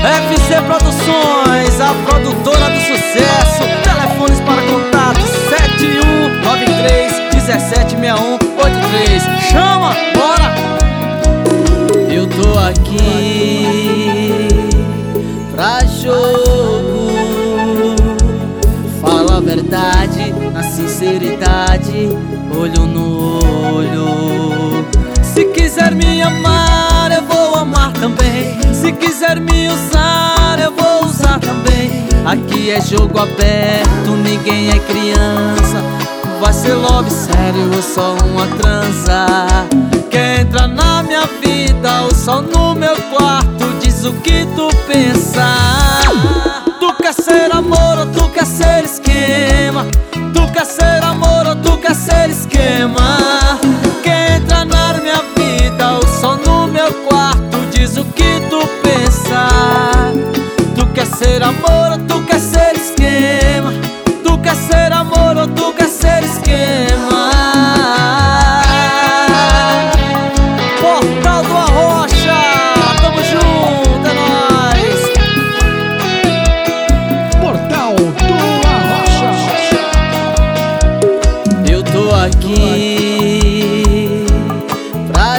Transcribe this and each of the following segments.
FC Produções, a produtora do sucesso. Telefones para contato 7193-176183. Chama, bora! Eu tô aqui pra jogo. Fala a verdade, na sinceridade, olho no olho. Se quiser me amar, eu vou amar também. Se quiser me usar, eu vou usar também. Aqui é jogo aberto, ninguém é criança. Vai ser love sério ou só uma trança? Quer entrar na minha vida ou só no meu quarto? Diz o que tu pensa. Tu quer ser amor ou tu quer ser esquema? Tu quer ser amor ou tu quer ser esquema? Quer entrar na minha vida ou só no meu quarto? Diz o que tu pensa. Tu quer ser amor ou tu quer ser esquema? Tu quer ser amor ou tu quer ser esquema? Portal do Arrocha, tamo junto, é nóis. Portal do Arrocha. Eu tô aqui pra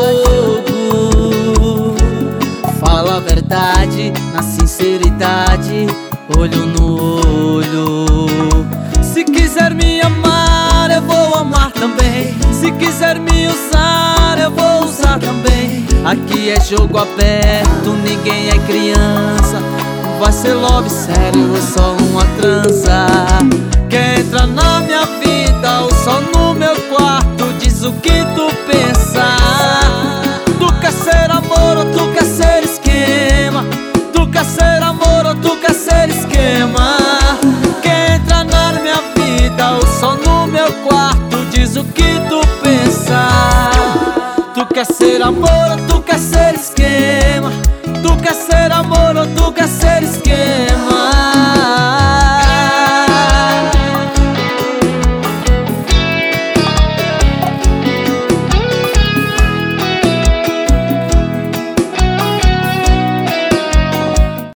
jogo. Fala a verdade, na sinceridade, olho no olho. Se quiser me amar, eu vou amar também. Se quiser me usar, eu vou usar também. Aqui é jogo aberto, ninguém é criança. Vai ser love sério ou só uma trança? Quer entrar na minha vida ou só no meu quarto? Diz o que tu pensa. Tu quer ser amor ou tu quer ser esquema? Tu quer ser amor ou tu quer ser esquema? Quer entrar na minha vida ou só no meu quarto? Diz o que tu pensa. Tu quer ser amor ou tu quer ser esquema? Tu quer ser amor ou tu quer ser esquema?